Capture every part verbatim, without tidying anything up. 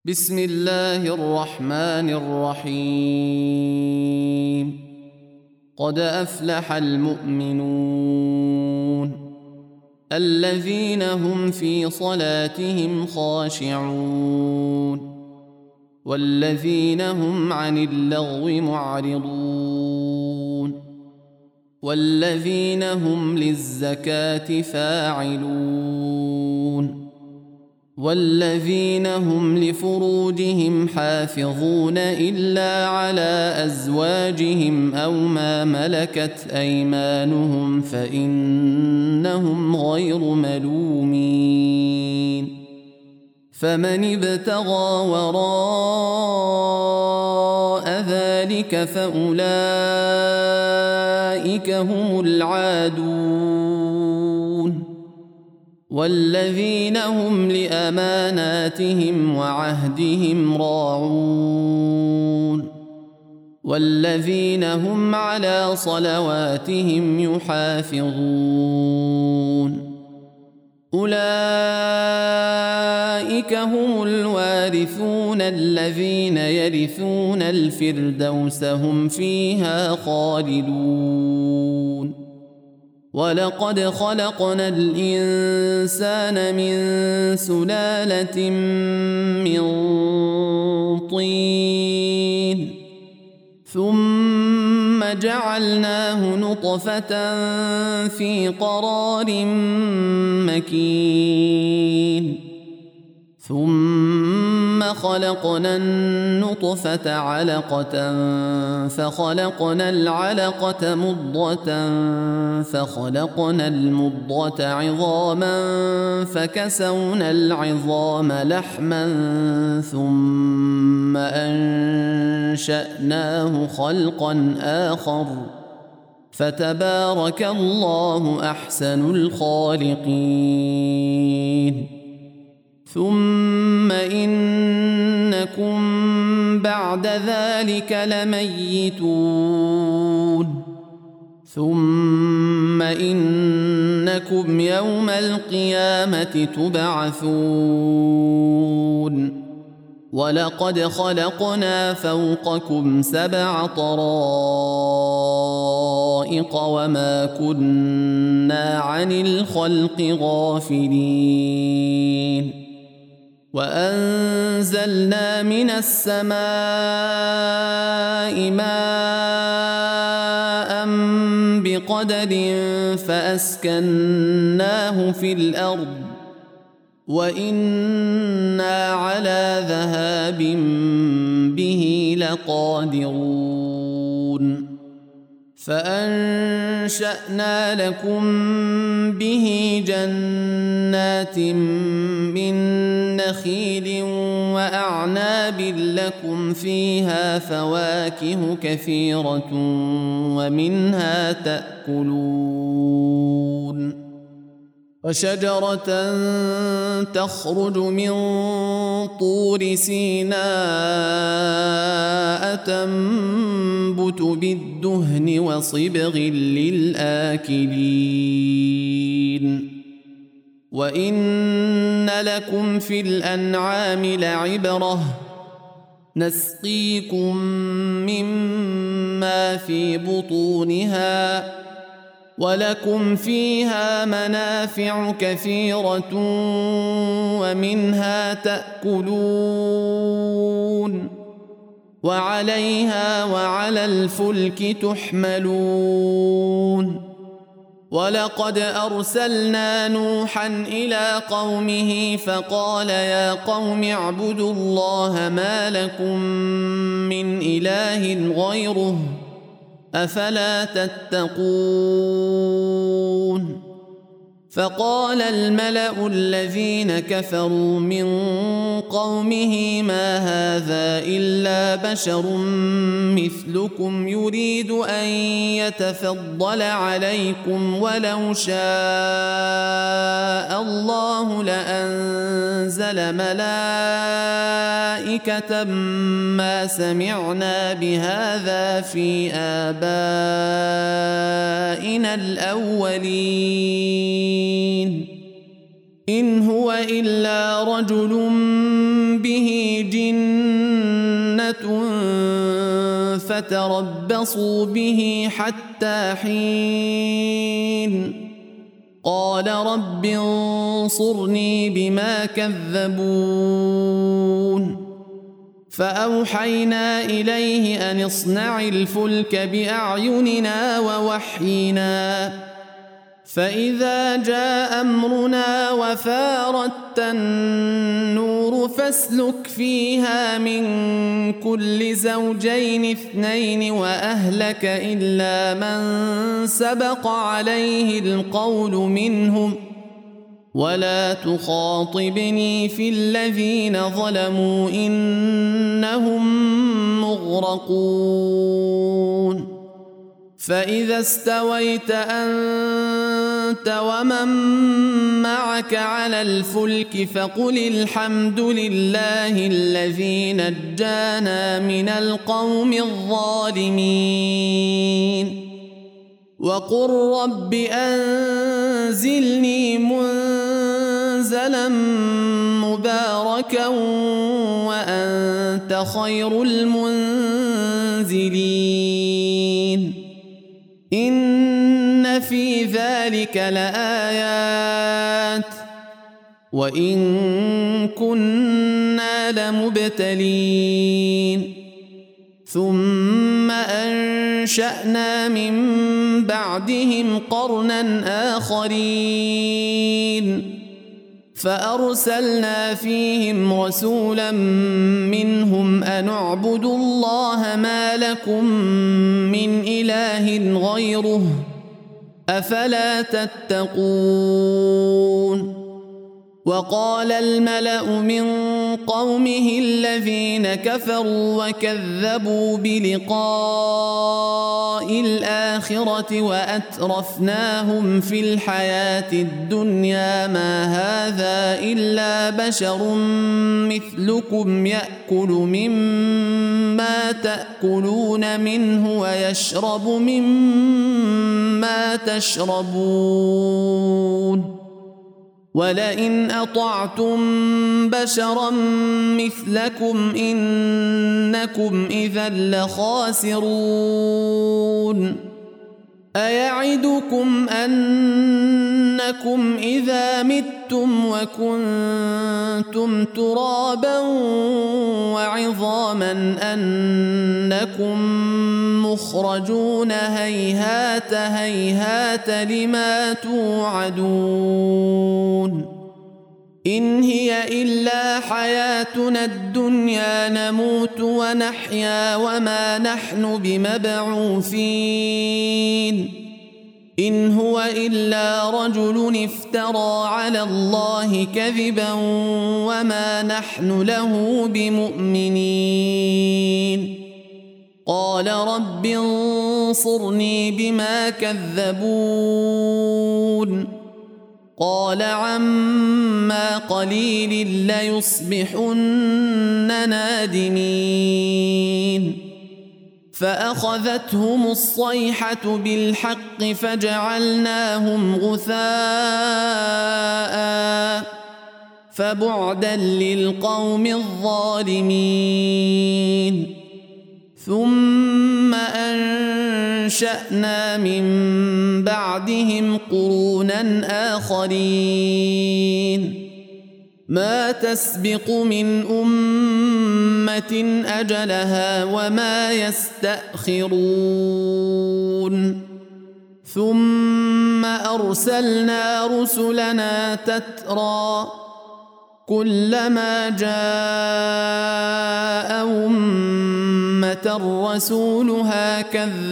بسم الله الرحمن الرحيم. قد أفلح المؤمنون الذين هم في صلاتهم خاشعون والذين هم عن اللغو معرضون والذين هم للزكاة فاعلون والذين هم لفروجهم حافظون إلا على أزواجهم أو ما ملكت أيمانهم فإنهم غير ملومين. فمن ابتغى وراء ذلك فأولئك هم العادون والذين هم لأماناتهم وعهدهم راعون والذين هم على صلواتهم يحافظون. أولئك هم الوارثون الذين يرثون الفردوس هم فيها خالدون. ولقد خلقنا الإنسان من سلالة من طين ثم جعلناه نطفة في قرار مكين ثم خلقنا النطفة علقة فخلقنا العلقة مضغة فخلقنا المضغة عظاما فكسونا العظام لحما ثم أنشأناه خلقا آخر فتبارك الله أحسن الخالقين. ثم إنكم بعد ذلك لميتون ثم إنكم يوم القيامة تبعثون. ولقد خلقنا فوقكم سبع طرائق وما كنا عن الخلق غافلين. وأنزلنا من السماء ماء بقدر فأسكناه في الأرض وإنا على ذهاب به لقادرون. فأنشأنا لكم به جنات من نخيل وأعناب لكم فيها فواكه كثيرة ومنها تأكلون. وشجرة تخرج من طور سيناء تنبت بالدهن وصبغ للآكلين. وإن لكم في الأنعام لعبرة نسقيكم مما في بطونها ولكم فيها منافع كثيرة ومنها تأكلون وعليها وعلى الفلك تحملون. ولقد أرسلنا نوحا إلى قومه فقال يا قوم اعبدوا الله ما لكم من إله غيره أفلا تتقون. فقال الملأ الذين كفروا من قومه ما هذا إلا بشر مثلكم يريد أن يتفضل عليكم ولو شاء الله لأنزل ملائكة ما سمعنا بهذا في آبائنا الأولين إن هو إلا رجل به جنة فتربصوا به حتى حين قال رب انصرني بما كذبون فأوحينا إليه أن اصنع الفلك بأعيننا ووحينا فإذا جاء أمرنا وفارت النور فاسلك فيها من كل زوجين اثنين وأهلك إلا من سبق عليه القول منهم ولا تخاطبني في الذين ظلموا إنهم مغرقون فإذا استويت أنت ومن معك على الفلك فقل الحمد لله الذي نجانا من القوم الظالمين وقل رب أنزلني منزلا مباركا وأنت خير المنزلين إن في ذلك لآيات وإن كنا لمبتلين ثم أنشأنا من بعدهم قرنا آخرين فأرسلنا فيهم رسولا منهم أن اعبدوا الله ما لكم من إله غيره أفلا تتقون وقال الملأ من قومه الذين كفروا وكذبوا بلقاء الآخرة وأترفناهم في الحياة الدنيا ما هذا إلا بشر مثلكم يأكل مما تأكلون منه ويشرب مما تشربون ولئن أطعتم بشرا مثلكم إنكم إذا لخاسرون أيعدكم أنكم إذا متم وكنتم ترابا وعظاما أنكم مخرجون هيهات هيهات لما توعدون إن هي إلا حياتنا الدنيا نموت ونحيا وما نحن بمبعوثين إن هو إلا رجل افترى على الله كذبا وما نحن له بمؤمنين قال رب انصرني بما كذبون قال عما قليل ليصبحن نادمين فأخذتهم الصيحة بالحق فجعلناهم غثاء فبعدا للقوم الظالمين ثم أنشأنا من بعدهم قرونا آخرين ما تسبق من أمة أجلها وما يستأخرون ثم أرسلنا رسلنا تترى كلما جاء أمة رسولها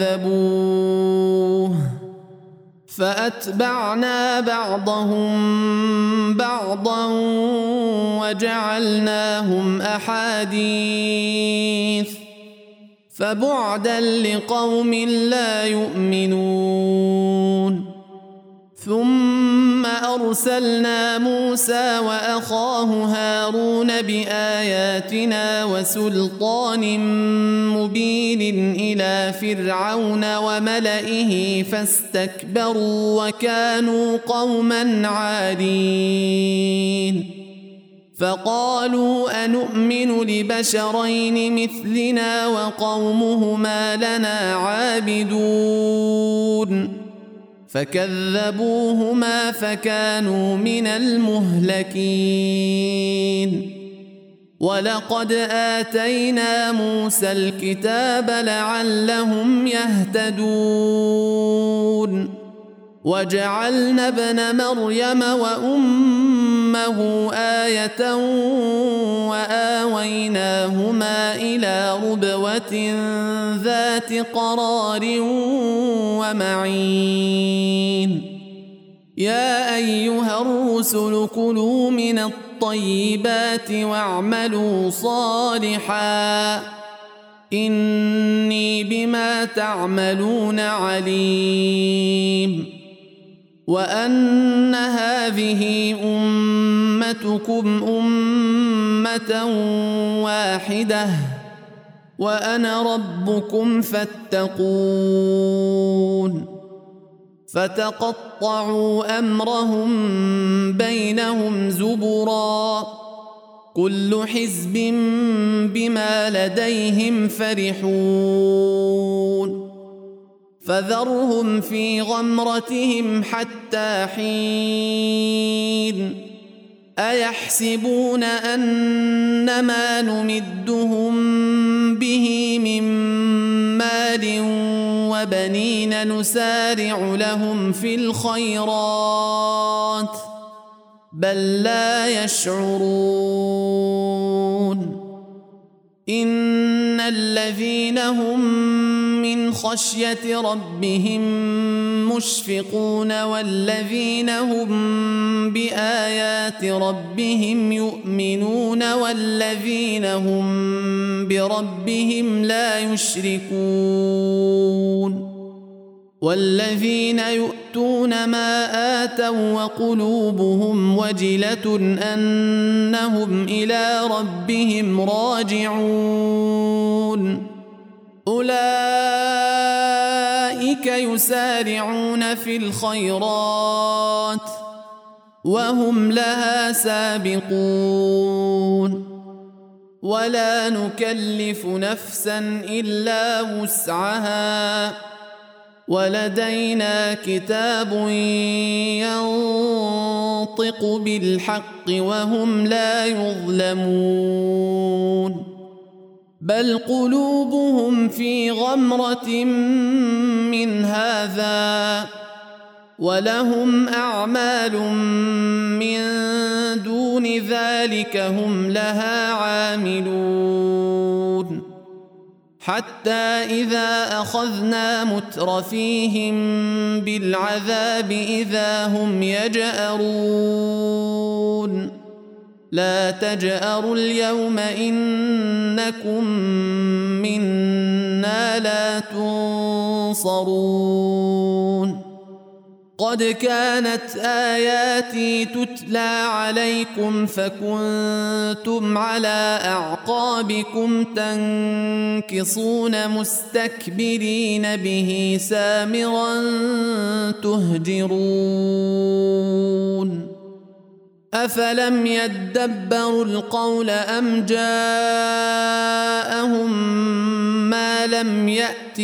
كذبوه فأتبعنا بعضهم بعضا وجعلناهم أحاديث فبعدا لقوم لا يؤمنون ثم أرسلنا موسى وأخاه هارون بآياتنا وسلطان مبين إلى فرعون وملئه فاستكبروا وكانوا قوما عادين فقالوا أنؤمن لبشرين مثلنا وقومهما لنا عابدون فكذبوهما فكانوا من المهلكين ولقد آتينا موسى الكتاب لعلهم يهتدون وجعلنا ابن مريم وأمه آية وآويناهما إلى ربوة ذات قرار ومعين يا أيها الرسل كلوا من الطيبات واعملوا صالحا إني بما تعملون عليم وأن هذه أمتكم أمة واحدة وأنا ربكم فاتقون فتقطعوا أمرهم بينهم زبرا كل حزب بما لديهم فرحون فذرهم في غمرتهم حتى حين أيحسبون أن ما نمدهم به من مال وبنين نسارع لهم في الخيرات بل لا يشعرون إن الذين هم من خشية ربهم مشفقون والذين هم بآيات ربهم يؤمنون والذين هم بربهم لا يشركون والذين يؤتون ما آتوا وقلوبهم وجلة أنهم إلى ربهم راجعون أولئك يسارعون في الخيرات وهم لها سابقون ولا نكلف نفسا إلا وسعها ولدينا كتاب ينطق بالحق وهم لا يظلمون بل قلوبهم في غمرة من هذا ولهم أعمال من دون ذلك هم لها عاملون حتى إذا أخذنا مترفيهم بالعذاب إذا هم يجأرون لا تجأروا اليوم إنكم منا لا تنصرون قد كانت آياتي تتلى عليكم فكنتم على أعقابكم تنكصون مستكبرين به سامرا تهجرون أفلم يدبروا القول أم جاءهم ما لم يأت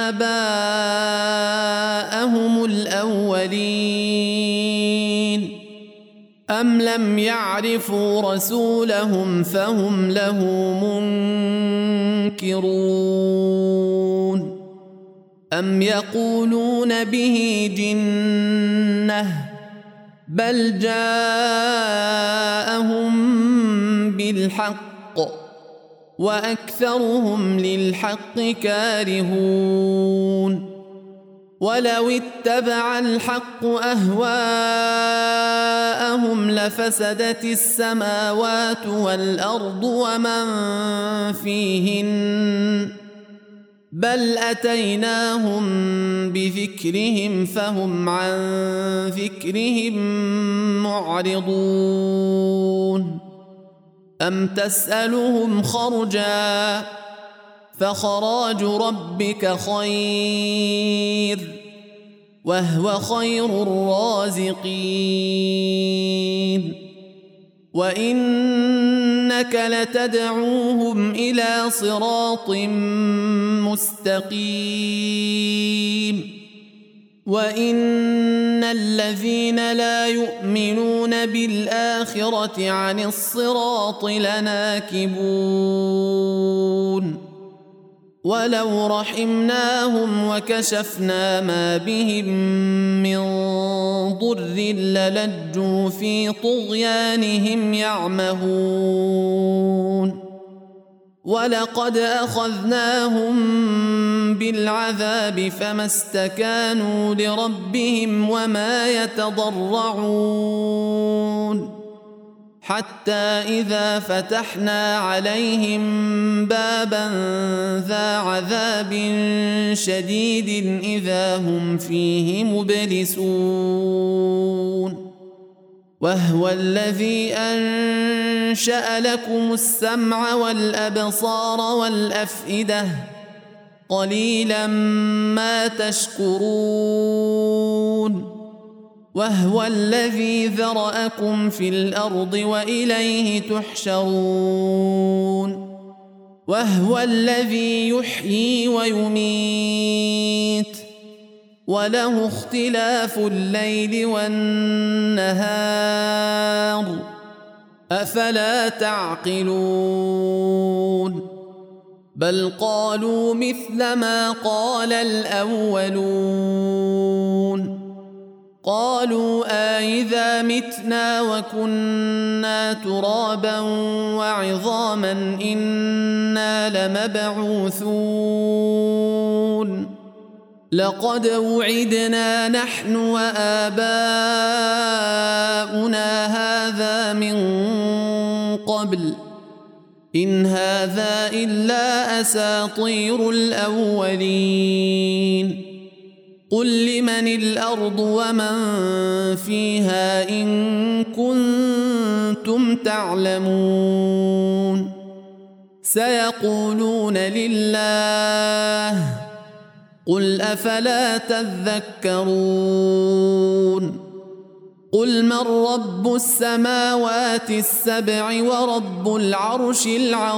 آباءهم الأولين أم لم يعرفوا رسولهم فهم له منكرون أم يقولون به جنة بل جاءهم بالحق وأكثرهم للحق كارهون ولو اتبع الحق أهواءهم لفسدت السماوات والأرض ومن فيهن بل أتيناهم بذكرهم فهم عن ذكرهم معرضون أم تسألهم خرجا فخراج ربك خير وهو خير الرازقين وإنك لتدعوهم إلى صراط مستقيم وإن الذين لا يؤمنون بالآخرة عن الصراط لناكبون ولو رحمناهم وكشفنا ما بهم من ضر للجوا في طغيانهم يعمهون ولقد أخذناهم بالعذاب فما استكانوا لربهم وما يتضرعون حتى إذا فتحنا عليهم بابا ذا عذاب شديد إذا هم فيه مبلسون وهو الذي أنشأ لكم السمع والأبصار والأفئدة قليلا ما تشكرون وهو الذي ذرأكم في الأرض وإليه تحشرون وهو الذي يحيي ويميت وله اختلاف الليل والنهار أفلا تعقلون بل قالوا مثل ما قال الأولون قالوا أإذا متنا وكنا ترابا وعظاما إنا لمبعوثون لقد وعدنا نحن وآباؤنا هذا من قبل إن هذا إلا أساطير الأولين قل لمن الأرض ومن فيها إن كنتم تعلمون سيقولون لله قل أفلا تذكرون قل من رب السماوات السبع ورب العرش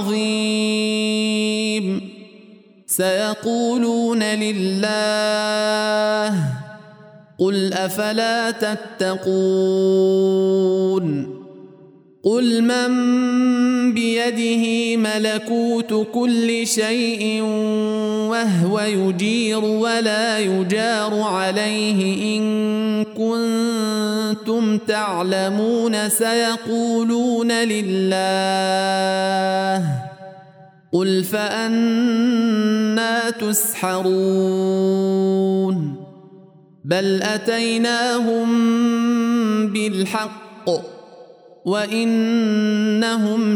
العظيم سيقولون لله قل أفلا تتقون قل من بيده ملكوت كل شيء وهو يجير ولا يجار عليه إن كنتم تعلمون سيقولون لله قل فأنى تسحرون بل أتيناهم بالحق وإنهم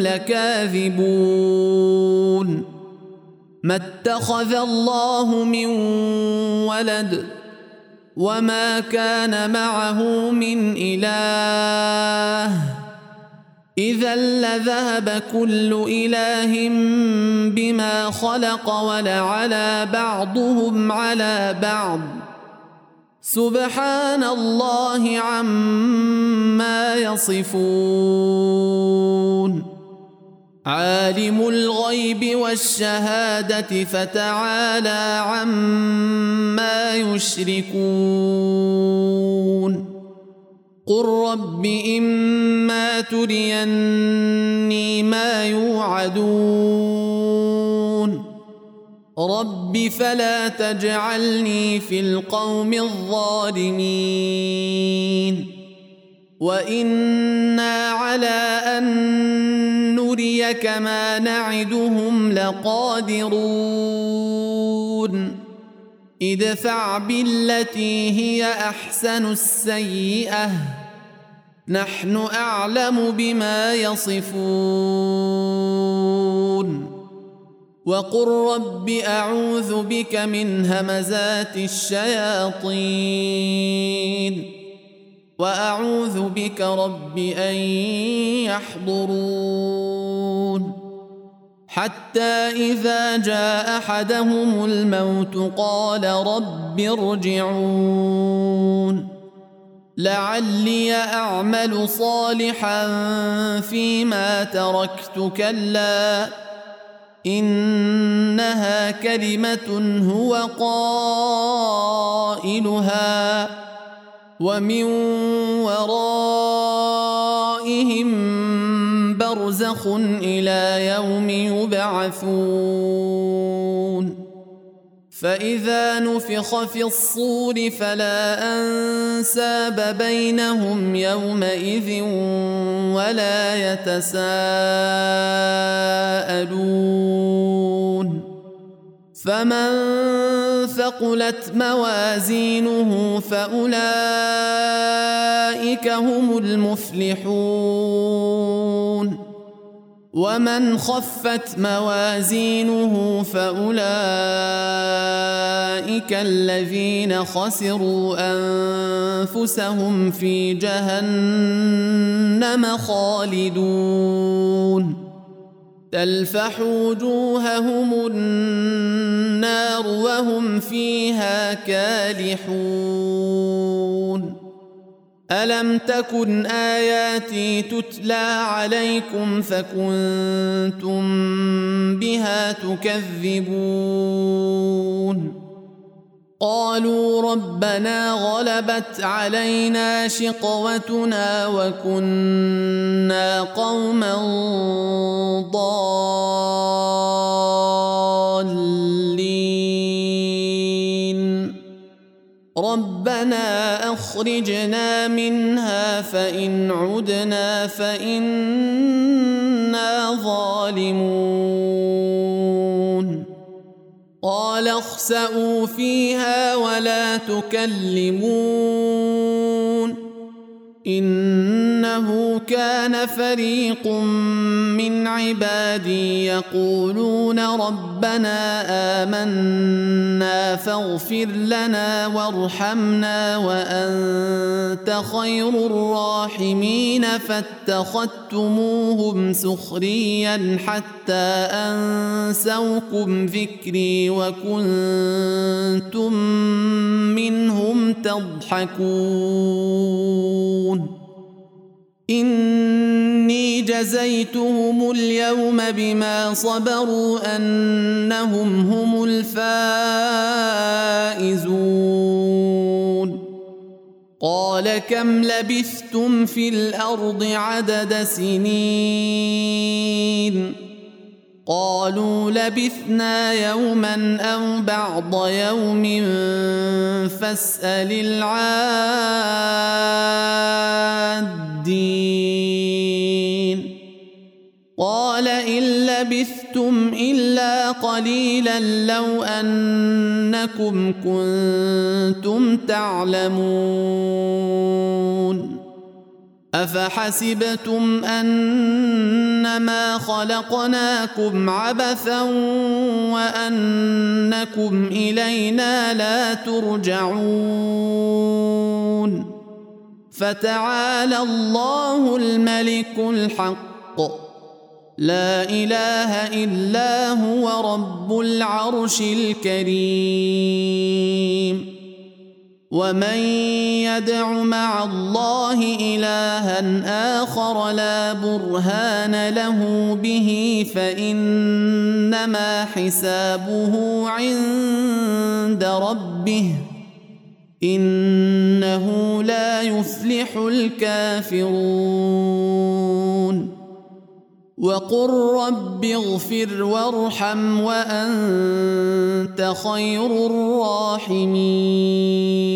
لكاذبون ما اتخذ الله من ولد وما كان معه من إله إذا لذهب كل إله بما خلق ولعلى بعضهم على بعض سبحان الله عما يصفون عالم الغيب والشهادة فتعالى عما يشركون قل رب إما تريني ما يوعدون رب فلا تجعلني في القوم الظالمين وإنا على أن نريك ما نعدهم لقادرون ادفع بالتي هي أحسن السيئة نحن أعلم بما يصفون وقل رب أعوذ بك من همزات الشياطين وأعوذ بك رب أن يحضرون حتى إذا جاء أحدهم الموت قال رب ارجعون لعلي أعمل صالحا فيما تركت كلا إنها كلمة هو قائلها ومن ورائهم برزخ إلى يوم يبعثون فإذا نفخ في الصور فلا أنساب بينهم يومئذ ولا يتساءلون فمن ثقلت موازينه فأولئك هم المفلحون ومن خفت موازينه فأولئك الذين خسروا أنفسهم في جهنم خالدون تلفح وجوههم النار وهم فيها كالحون ألم تكن آياتي تتلى عليكم فكنتم بها تكذبون قالوا ربنا غلبت علينا شقوتنا وكنا قوما ضالين ربنا أخرجنا منها فإن عدنا فإنا ظالمون قال اخسئوا فيها ولا تكلمون إنه كان فريق من عبادي يقولون ربنا آمنا فاغفر لنا وارحمنا وأنت خير الراحمين فاتخذتموهم سخريا حتى أنسوكم ذكري وكنتم منهم تضحكون إني جزيتهم اليوم بما صبروا أنهم هم الفائزون قال كم لبثتم في الأرض عدد سنين قالوا لبثنا يوما أو بعض يوم فاسأل العادين قال إن لبثتم إلا قليلا لو أنكم كنتم تعلمون أفحسبتم أنما خلقناكم عبثا وأنكم إلينا لا ترجعون فتعالى الله الملك الحق لا إله إلا هو رب العرش الكريم ومن يدع مع الله إلها آخر لا برهان له به فإنما حسابه عند ربه إنه لا يفلح الكافرون وقل رب اغفر وارحم وأنت خير الراحمين